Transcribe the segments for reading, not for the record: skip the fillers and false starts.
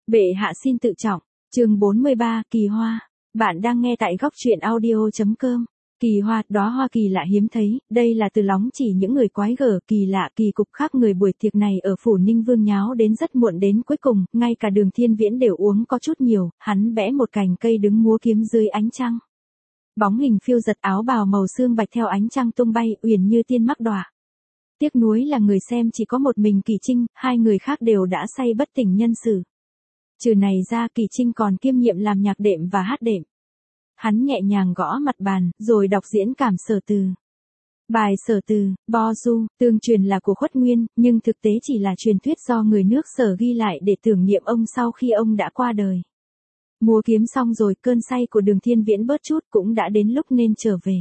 Bệ hạ xin tự trọng, chương 43, kỳ hoa. Bạn đang nghe tại góc truyện audio.com. Kỳ hoa, đóa hoa kỳ lạ hiếm thấy, đây là từ lóng chỉ những người quái gở, kỳ lạ, kỳ cục khác người buổi tiệc này ở phủ Ninh Vương nháo đến rất muộn đến cuối cùng, ngay cả Đường Thiên Viễn đều uống có chút nhiều, hắn bẽ một cành cây đứng múa kiếm dưới ánh trăng. Bóng hình phiêu giật áo bào màu xương bạch theo ánh trăng tung bay, uyển như tiên mắc đọa. Tiếc nuối là người xem chỉ có một mình Kỳ Trinh, hai người khác đều đã say bất tỉnh nhân sự. Trừ này ra Kỳ Trinh còn kiêm nhiệm làm nhạc đệm và hát đệm. Hắn nhẹ nhàng gõ mặt bàn, rồi đọc diễn cảm sở từ. Bài sở từ, Bo Du, tương truyền là của Khuất Nguyên, nhưng thực tế chỉ là truyền thuyết do người nước Sở ghi lại để tưởng niệm ông sau khi ông đã qua đời. Múa kiếm xong rồi, cơn say của Đường Thiên Viễn bớt chút, cũng đã đến lúc nên trở về.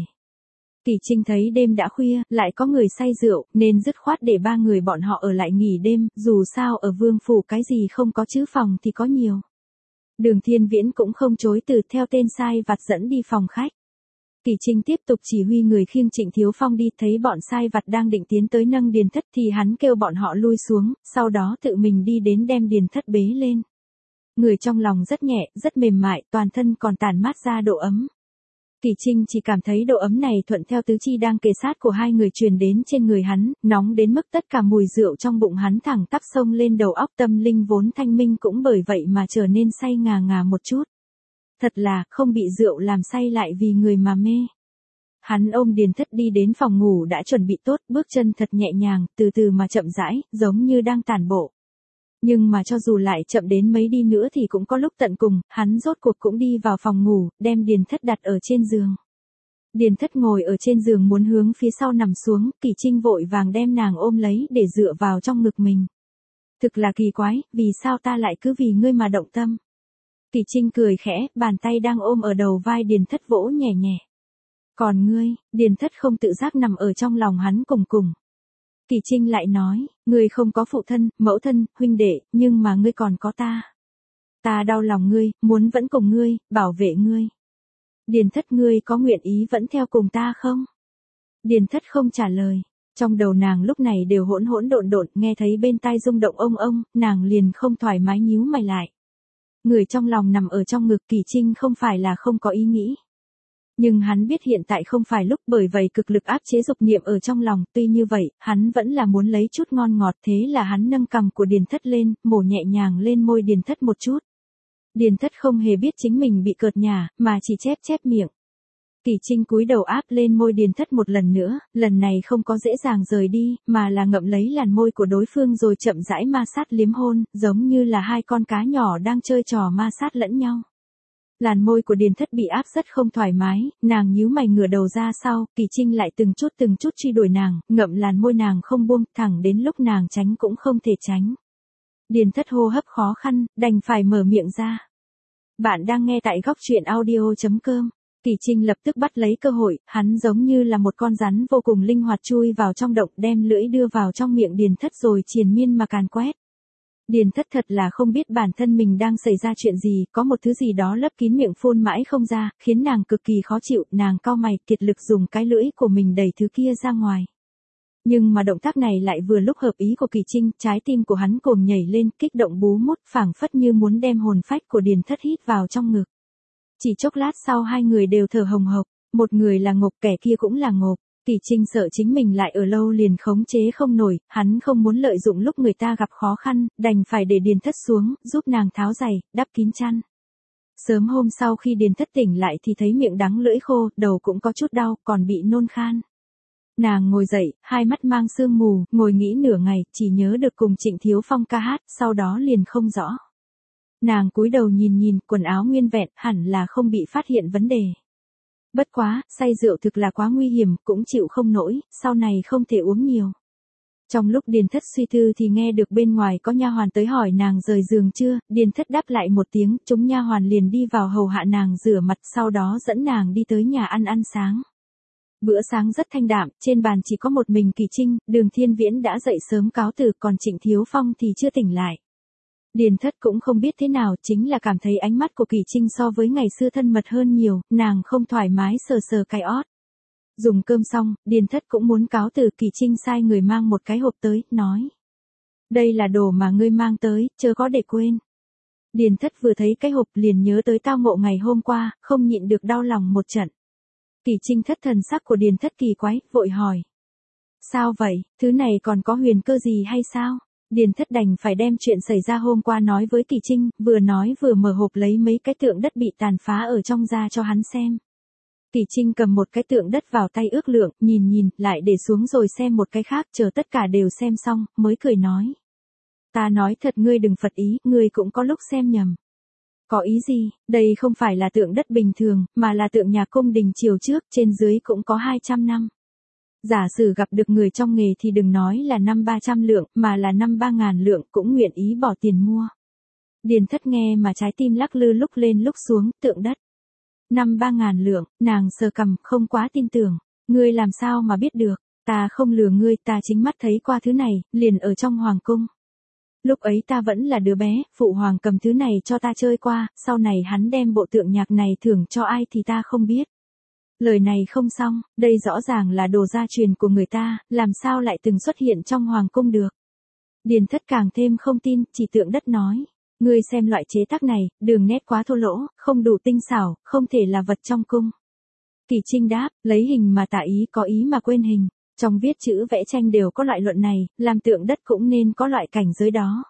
Kỳ Trinh thấy đêm đã khuya, lại có người say rượu, nên dứt khoát để ba người bọn họ ở lại nghỉ đêm, dù sao ở Vương phủ cái gì không có chứ phòng thì có nhiều. Đường Thiên Viễn cũng không chối từ, theo tên sai vặt dẫn đi phòng khách. Kỳ Trinh tiếp tục chỉ huy người khiêng Trịnh Thiếu Phong đi, thấy bọn sai vặt đang định tiến tới nâng Điền Thất thì hắn kêu bọn họ lui xuống, sau đó tự mình đi đến đem Điền Thất bế lên. Người trong lòng rất nhẹ, rất mềm mại, toàn thân còn tản mát ra độ ấm. Kỳ Trinh chỉ cảm thấy độ ấm này thuận theo tứ chi đang kề sát của hai người truyền đến trên người hắn, nóng đến mức tất cả mùi rượu trong bụng hắn thẳng tắp xông lên đầu óc, tâm linh vốn thanh minh cũng bởi vậy mà trở nên say ngà ngà một chút. Thật là, không bị rượu làm say lại vì người mà mê. Hắn ôm Điền Thất đi đến phòng ngủ đã chuẩn bị tốt, bước chân thật nhẹ nhàng, từ từ mà chậm rãi, giống như đang tản bộ. Nhưng mà cho dù lại chậm đến mấy đi nữa thì cũng có lúc tận cùng, hắn rốt cuộc cũng đi vào phòng ngủ, đem Điền Thất đặt ở trên giường. Điền Thất ngồi ở trên giường muốn hướng phía sau nằm xuống, Kỳ Trinh vội vàng đem nàng ôm lấy để dựa vào trong ngực mình. Thực là kỳ quái, vì sao ta lại cứ vì ngươi mà động tâm. Kỳ Trinh cười khẽ, bàn tay đang ôm ở đầu vai Điền Thất vỗ nhẹ nhẹ. Còn ngươi, Điền Thất không tự giác nằm ở trong lòng hắn cùng cùng. Kỳ Trinh lại nói, ngươi không có phụ thân, mẫu thân, huynh đệ, nhưng mà ngươi còn có ta. Ta đau lòng ngươi, muốn vẫn cùng ngươi, bảo vệ ngươi. Điền Thất, ngươi có nguyện ý vẫn theo cùng ta không? Điền Thất không trả lời. Trong đầu nàng lúc này đều hỗn hỗn độn độn, nghe thấy bên tai rung động ông, nàng liền không thoải mái nhíu mày lại. Người trong lòng nằm ở trong ngực Kỳ Trinh không phải là không có ý nghĩ. Nhưng hắn biết hiện tại không phải lúc, bởi vậy cực lực áp chế dục niệm ở trong lòng, tuy như vậy, hắn vẫn là muốn lấy chút ngon ngọt, thế là hắn nâng cằm của Điền Thất lên, mổ nhẹ nhàng lên môi Điền Thất một chút. Điền Thất không hề biết chính mình bị cợt nhả, mà chỉ chép miệng. Kỳ Trinh cúi đầu áp lên môi Điền Thất một lần nữa, lần này không có dễ dàng rời đi, mà là ngậm lấy làn môi của đối phương rồi chậm rãi ma sát liếm hôn, giống như là hai con cá nhỏ đang chơi trò ma sát lẫn nhau. Làn môi của Điền Thất bị áp rất không thoải mái, nàng nhíu mày ngửa đầu ra sau, Kỳ Trinh lại từng chút truy đuổi nàng, ngậm làn môi nàng không buông, thẳng đến lúc nàng tránh cũng không thể tránh. Điền Thất hô hấp khó khăn, đành phải mở miệng ra. Bạn đang nghe tại góc truyện audio.com. Kỳ Trinh lập tức bắt lấy cơ hội, hắn giống như là một con rắn vô cùng linh hoạt chui vào trong động, đem lưỡi đưa vào trong miệng Điền Thất rồi triền miên mà càn quét. Điền Thất thật là không biết bản thân mình đang xảy ra chuyện gì, có một thứ gì đó lấp kín miệng phun mãi không ra, khiến nàng cực kỳ khó chịu, nàng cau mày, kiệt lực dùng cái lưỡi của mình đẩy thứ kia ra ngoài. Nhưng mà động tác này lại vừa lúc hợp ý của Kỳ Trinh, trái tim của hắn cuồng nhảy lên, kích động bú mút, phảng phất như muốn đem hồn phách của Điền Thất hít vào trong ngực. Chỉ chốc lát sau hai người đều thở hồng hộc, một người là ngộp, kẻ kia cũng là ngộp. Kỳ Trinh sợ chính mình lại ở lâu liền khống chế không nổi, hắn không muốn lợi dụng lúc người ta gặp khó khăn, đành phải để Điền Thất xuống, giúp nàng tháo giày, đắp kín chăn. Sớm hôm sau khi Điền Thất tỉnh lại thì thấy miệng đắng lưỡi khô, đầu cũng có chút đau, còn bị nôn khan. Nàng ngồi dậy, hai mắt mang sương mù, ngồi nghĩ nửa ngày, chỉ nhớ được cùng Trịnh Thiếu Phong ca hát, sau đó liền không rõ. Nàng cúi đầu nhìn, quần áo nguyên vẹn, hẳn là không bị phát hiện vấn đề. Bất quá, say rượu thực là quá nguy hiểm, cũng chịu không nổi, sau này không thể uống nhiều. Trong lúc Điền Thất suy tư thì nghe được bên ngoài có nha hoàn tới hỏi nàng rời giường chưa, Điền Thất đáp lại một tiếng, chúng nha hoàn liền đi vào hầu hạ nàng rửa mặt, sau đó dẫn nàng đi tới nhà ăn sáng. Bữa sáng rất thanh đạm, trên bàn chỉ có một mình Kỳ Trinh, Đường Thiên Viễn đã dậy sớm cáo từ, còn Trịnh Thiếu Phong thì chưa tỉnh lại. Điền Thất cũng không biết thế nào, chính là cảm thấy ánh mắt của Kỳ Trinh so với ngày xưa thân mật hơn nhiều, nàng không thoải mái sờ cái ót. Dùng cơm xong, Điền Thất cũng muốn cáo từ, Kỳ Trinh sai người mang một cái hộp tới, nói. Đây là đồ mà ngươi mang tới, chớ có để quên. Điền Thất vừa thấy cái hộp liền nhớ tới tao ngộ ngày hôm qua, không nhịn được đau lòng một trận. Kỳ Trinh thất thần sắc của Điền Thất kỳ quái, vội hỏi. Sao vậy, thứ này còn có huyền cơ gì hay sao? Điền Thất đành phải đem chuyện xảy ra hôm qua nói với Kỳ Trinh, vừa nói vừa mở hộp lấy mấy cái tượng đất bị tàn phá ở trong ra cho hắn xem. Kỳ Trinh cầm một cái tượng đất vào tay ước lượng, nhìn, lại để xuống rồi xem một cái khác, chờ tất cả đều xem xong, mới cười nói. Ta nói thật ngươi đừng phật ý, ngươi cũng có lúc xem nhầm. Có ý gì, đây không phải là tượng đất bình thường, mà là tượng nhà cung đình triều trước, trên dưới cũng có 200 năm. Giả sử gặp được người trong nghề thì đừng nói là năm 300 lượng, mà là năm 3.000 lượng cũng nguyện ý bỏ tiền mua. Điền Thất nghe mà trái tim lắc lư lúc lên lúc xuống, tượng đất. Năm 3.000 lượng, nàng sờ cằm, không quá tin tưởng. Ngươi làm sao mà biết được, ta không lừa ngươi, ta chính mắt thấy qua thứ này, liền ở trong hoàng cung. Lúc ấy ta vẫn là đứa bé, phụ hoàng cầm thứ này cho ta chơi qua, sau này hắn đem bộ tượng nhạc này thưởng cho ai thì ta không biết. Lời này không xong, đây rõ ràng là đồ gia truyền của người ta, làm sao lại từng xuất hiện trong hoàng cung được. Điền Thất càng thêm không tin, chỉ tượng đất nói. Ngươi xem loại chế tác này, đường nét quá thô lỗ, không đủ tinh xảo, không thể là vật trong cung. Kỳ Trinh đáp, lấy hình mà tả ý, có ý mà quên hình. Trong viết chữ vẽ tranh đều có loại luận này, làm tượng đất cũng nên có loại cảnh giới đó.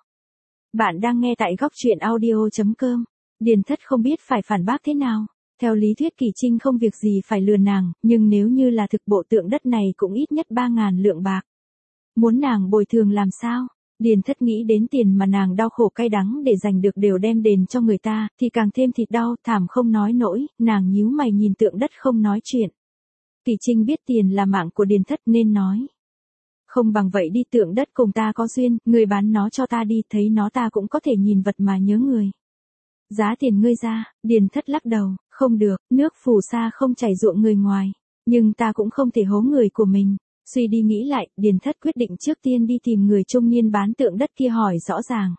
Bạn đang nghe tại góc truyện audio.com. Điền Thất không biết phải phản bác thế nào. Theo lý thuyết Kỳ Trinh không việc gì phải lừa nàng, nhưng nếu như là thực bộ tượng đất này cũng ít nhất 3.000 lượng bạc. Muốn nàng bồi thường làm sao? Điền Thất nghĩ đến tiền mà nàng đau khổ cay đắng để giành được đều đem đền cho người ta, thì càng thêm thịt đau, thảm không nói nổi, nàng nhíu mày nhìn tượng đất không nói chuyện. Kỳ Trinh biết tiền là mạng của Điền Thất nên nói. Không bằng vậy đi, tượng đất cùng ta có duyên, người bán nó cho ta đi, thấy nó ta cũng có thể nhìn vật mà nhớ người. Giá tiền ngươi ra, Điền Thất lắc đầu, không được, nước phù sa không chảy ruộng người ngoài, nhưng ta cũng không thể hố người của mình. Suy đi nghĩ lại, Điền Thất quyết định trước tiên đi tìm người trung niên bán tượng đất kia hỏi rõ ràng.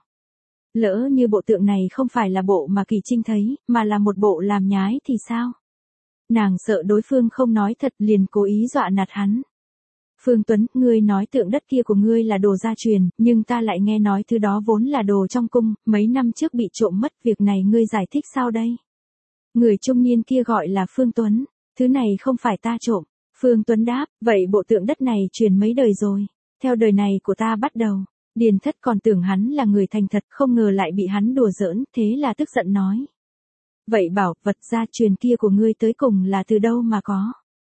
Lỡ như bộ tượng này không phải là bộ mà Kỳ Trinh thấy, mà là một bộ làm nhái thì sao? Nàng sợ đối phương không nói thật liền cố ý dọa nạt hắn. Phương Tuấn, ngươi nói tượng đất kia của ngươi là đồ gia truyền, nhưng ta lại nghe nói thứ đó vốn là đồ trong cung, mấy năm trước bị trộm mất, việc này ngươi giải thích sao đây? Người trung niên kia gọi là Phương Tuấn, thứ này không phải ta trộm. Phương Tuấn đáp, vậy bộ tượng đất này truyền mấy đời rồi, theo đời này của ta bắt đầu. Điền Thất còn tưởng hắn là người thành thật, không ngờ lại bị hắn đùa giỡn, thế là tức giận nói. Vậy bảo, vật gia truyền kia của ngươi tới cùng là từ đâu mà có?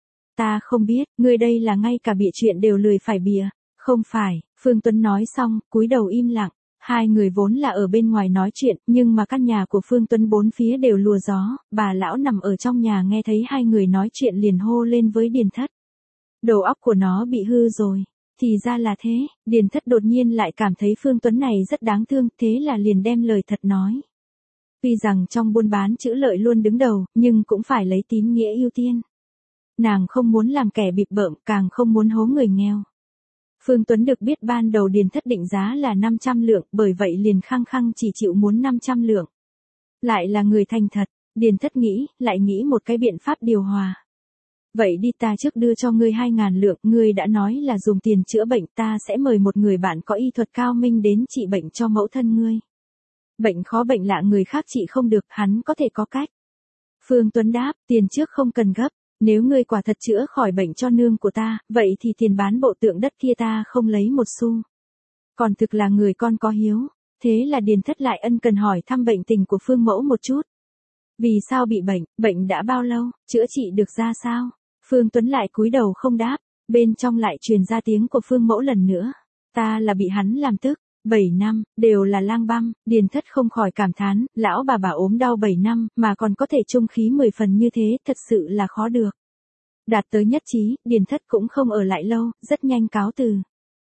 Ta không biết, ngươi đây là ngay cả bịa chuyện đều lười phải bịa. Không phải, Phương Tuấn nói xong, cúi đầu im lặng. Hai người vốn là ở bên ngoài nói chuyện, nhưng mà căn nhà của Phương Tuấn bốn phía đều lùa gió, bà lão nằm ở trong nhà nghe thấy hai người nói chuyện liền hô lên với Điền Thất. Đầu óc của nó bị hư rồi. Thì ra là thế, Điền Thất đột nhiên lại cảm thấy Phương Tuấn này rất đáng thương, thế là liền đem lời thật nói. Tuy rằng trong buôn bán chữ lợi luôn đứng đầu, nhưng cũng phải lấy tín nghĩa ưu tiên. Nàng không muốn làm kẻ bịp bợm, càng không muốn hố người nghèo. Phương Tuấn được biết ban đầu Điền Thất định giá là 500 lượng, bởi vậy liền khăng khăng chỉ chịu muốn 500 lượng. Lại là người thành thật, Điền Thất nghĩ, lại nghĩ một cái biện pháp điều hòa. Vậy đi, ta trước đưa cho ngươi 2.000 lượng, ngươi đã nói là dùng tiền chữa bệnh, ta sẽ mời một người bạn có y thuật cao minh đến trị bệnh cho mẫu thân ngươi. Bệnh khó bệnh lạ người khác trị không được, hắn có thể có cách. Phương Tuấn đáp, tiền trước không cần gấp. Nếu ngươi quả thật chữa khỏi bệnh cho nương của ta, vậy thì tiền bán bộ tượng đất kia ta không lấy một xu. Còn thực là người con có hiếu, thế là Điền Thất lại ân cần hỏi thăm bệnh tình của Phương Mẫu một chút. Vì sao bị bệnh, bệnh đã bao lâu, chữa trị được ra sao? Phương Tuấn lại cúi đầu không đáp, bên trong lại truyền ra tiếng của Phương Mẫu lần nữa. Ta là bị hắn làm tức, 7 năm, đều là lang băm, Điền Thất không khỏi cảm thán, lão bà ốm đau 7 năm, mà còn có thể trung khí 10 phần như thế, thật sự là khó được. Đạt tới nhất trí, Điền Thất cũng không ở lại lâu, rất nhanh cáo từ.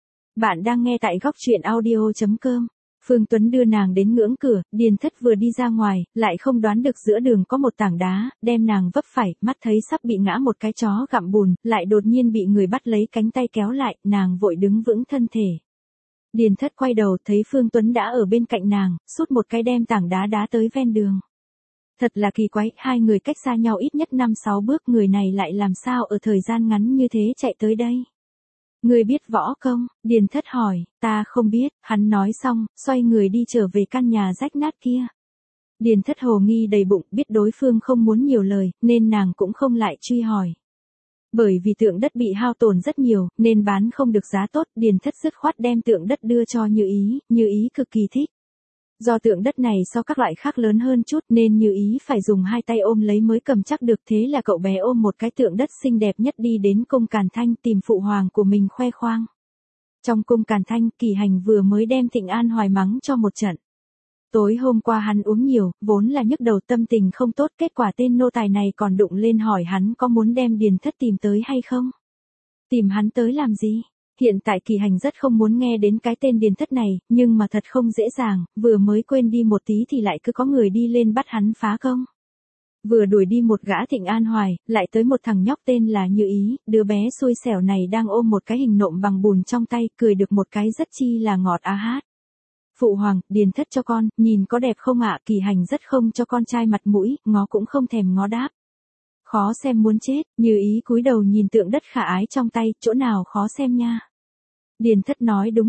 Bạn đang nghe tại góc truyện audio.com. Phương Tuấn đưa nàng đến ngưỡng cửa, Điền Thất vừa đi ra ngoài, lại không đoán được giữa đường có một tảng đá, đem nàng vấp phải, mắt thấy sắp bị ngã một cái chó gặm bùn, lại đột nhiên bị người bắt lấy cánh tay kéo lại, nàng vội đứng vững thân thể. Điền Thất quay đầu thấy Phương Tuấn đã ở bên cạnh nàng, sút một cái đem tảng đá đá tới ven đường. Thật là kỳ quái, hai người cách xa nhau ít nhất 5-6 bước, người này lại làm sao ở thời gian ngắn như thế chạy tới đây. Người biết võ công, Điền Thất hỏi, ta không biết, hắn nói xong, xoay người đi trở về căn nhà rách nát kia. Điền Thất hồ nghi đầy bụng, biết đối phương không muốn nhiều lời, nên nàng cũng không lại truy hỏi. Bởi vì tượng đất bị hao tổn rất nhiều, nên bán không được giá tốt, Điền Thất dứt khoát đem tượng đất đưa cho Như Ý cực kỳ thích. Do tượng đất này so các loại khác lớn hơn chút nên Như Ý phải dùng hai tay ôm lấy mới cầm chắc được, thế là cậu bé ôm một cái tượng đất xinh đẹp nhất đi đến cung Càn Thanh tìm phụ hoàng của mình khoe khoang. Trong cung Càn Thanh, Kỳ Hành vừa mới đem Thịnh An Hoài mắng cho một trận. Tối hôm qua hắn uống nhiều, vốn là nhức đầu tâm tình không tốt, kết quả tên nô tài này còn đụng lên hỏi hắn có muốn đem Điền Thất tìm tới hay không. Tìm hắn tới làm gì? Hiện tại Kỳ Hành rất không muốn nghe đến cái tên Điền Thất này, nhưng mà thật không dễ dàng, vừa mới quên đi một tí thì lại cứ có người đi lên bắt hắn phá công. Vừa đuổi đi một gã Thịnh An Hoài, lại tới một thằng nhóc tên là Như Ý, đứa bé xui xẻo này đang ôm một cái hình nộm bằng bùn trong tay, cười được một cái rất chi là ngọt á hát. Phụ hoàng, Điền Thất cho con, nhìn có đẹp không ạ? Kỳ Hành rất không cho con trai mặt mũi, ngó cũng không thèm ngó đáp. Khó xem muốn chết, Như Ý cúi đầu nhìn tượng đất khả ái trong tay, chỗ nào khó xem nha. Điền Thất nói đúng,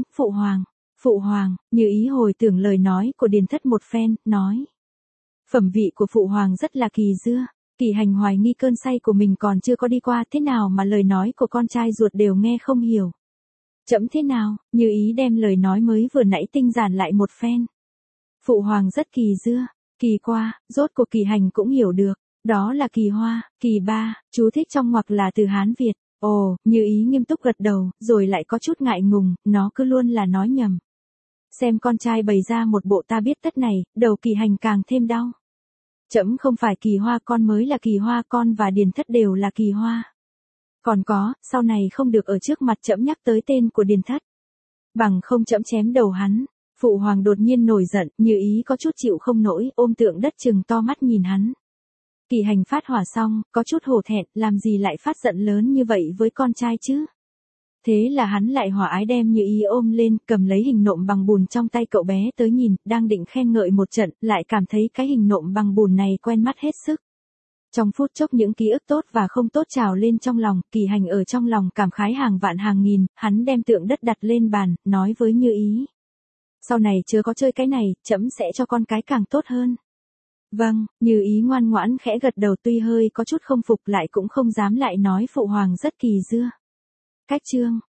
phụ hoàng, Như Ý hồi tưởng lời nói của Điền Thất một phen, nói. Phẩm vị của phụ hoàng rất là kỳ dưa. Kỳ Hành hoài nghi cơn say của mình còn chưa có đi qua, thế nào mà lời nói của con trai ruột đều nghe không hiểu. Chậm thế nào? Như Ý đem lời nói mới vừa nãy tinh giản lại một phen. Phụ hoàng rất kỳ dưa, kỳ qua, rốt cuộc Kỳ Hành cũng hiểu được. Đó là kỳ hoa, kỳ ba, chú thích trong ngoặc là từ Hán Việt. Ồ, Như Ý nghiêm túc gật đầu, rồi lại có chút ngại ngùng, nó cứ luôn là nói nhầm. Xem con trai bày ra một bộ ta biết tất này, đầu Kỳ Hành càng thêm đau. Trẫm không phải kỳ hoa, con mới là kỳ hoa, con và Điền Thất đều là kỳ hoa. Còn có, sau này không được ở trước mặt trẫm nhắc tới tên của Điền Thất. Bằng không trẫm chém đầu hắn. Phụ hoàng đột nhiên nổi giận, Như Ý có chút chịu không nổi, ôm tượng đất trừng to mắt nhìn hắn. Kỳ Hành phát hỏa xong, có chút hổ thẹn, làm gì lại phát giận lớn như vậy với con trai chứ? Thế là hắn lại hỏa ái đem Như Ý ôm lên, cầm lấy hình nộm bằng bùn trong tay cậu bé tới nhìn, đang định khen ngợi một trận, lại cảm thấy cái hình nộm bằng bùn này quen mắt hết sức. Trong phút chốc những ký ức tốt và không tốt trào lên trong lòng, Kỳ Hành ở trong lòng cảm khái hàng vạn hàng nghìn, hắn đem tượng đất đặt lên bàn, nói với Như Ý. Sau này chớ có chơi cái này, trẫm sẽ cho con cái càng tốt hơn. Vâng, Như Ý ngoan ngoãn khẽ gật đầu, tuy hơi có chút không phục lại cũng không dám lại nói phụ hoàng rất kỳ dưa. Cách chương